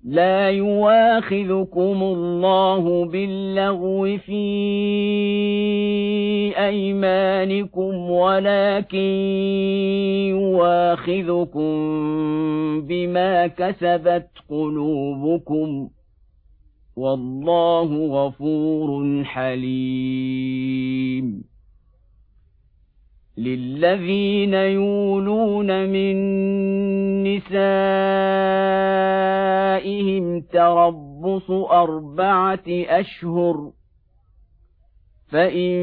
لا يواخذكم الله باللغو في أيمانكم ولكن يواخذكم بما كسبت قلوبكم والله غفور حليم للذين يولون من نسائهم تربص 4 أشهر فإن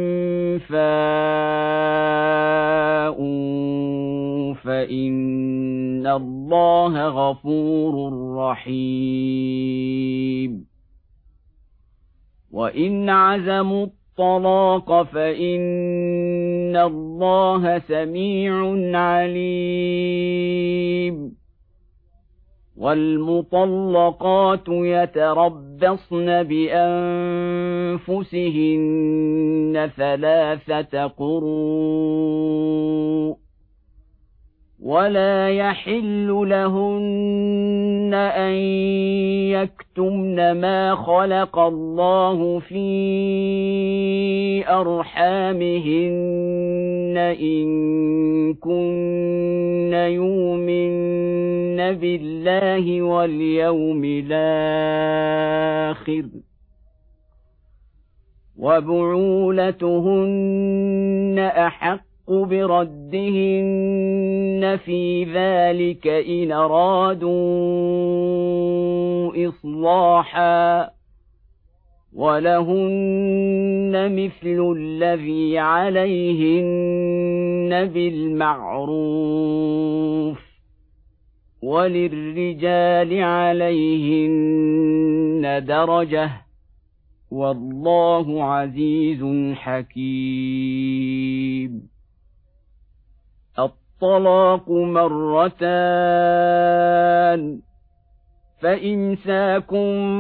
فاءوا فإن الله غفور رحيم وإن عزموا الطلاق فإن الله سميع عليم والمطلقات يتربصن بأنفسهن 3 قروء ولا يحل لهن أن يكتمن ما خلق الله في أرحامهن إن كن يؤمن بالله واليوم الآخر وبعولتهن أحق بردهن في ذلك إن أرادوا إصلاحا ولهن مثل الذي عليهن بالمعروف وللرجال عليهن درجة والله عزيز حكيم الطلاق 2 فإمساك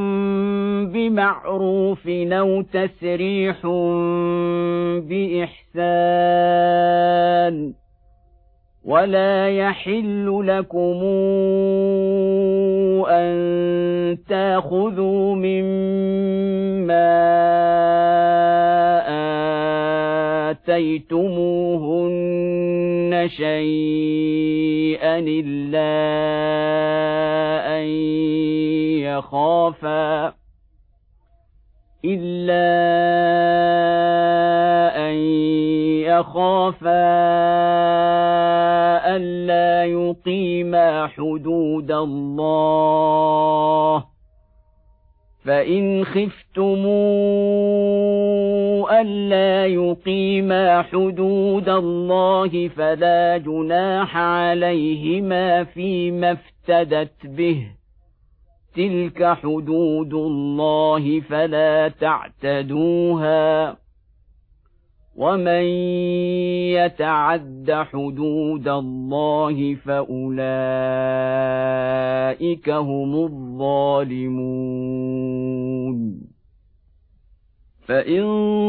بمعروف أو تسريح بإحسان ولا يحل لكم أن تأخذوا مما آتيتموهن شيئا إلا أن يخافا ألا يقيما حدود الله فإن خفتموا ألا يقيما حدود الله فلا جناح عليهما فيما افتدت به تلك حدود الله فلا تعتدوها ومن يتعد حدود الله فأولئك هم الظالمون فإن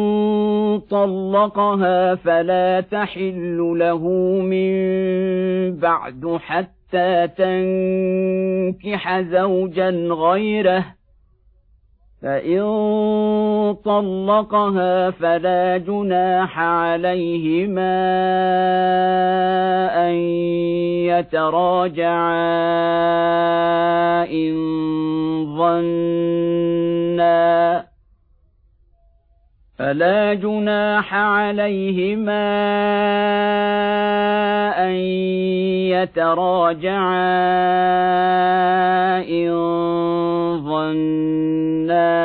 طلقها فلا تحل له من بعد حتى تنكح زوجا غيره فإن طلقها فلا جناح عليهما أن يتراجعا إن ظنا فلا جناح عليهما أن يتراجعا إن ظنا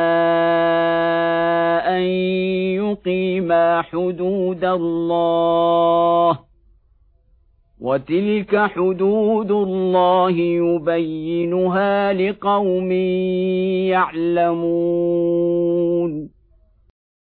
أن يقيما حدود الله وتلك حدود الله يبينها لقوم يعلمون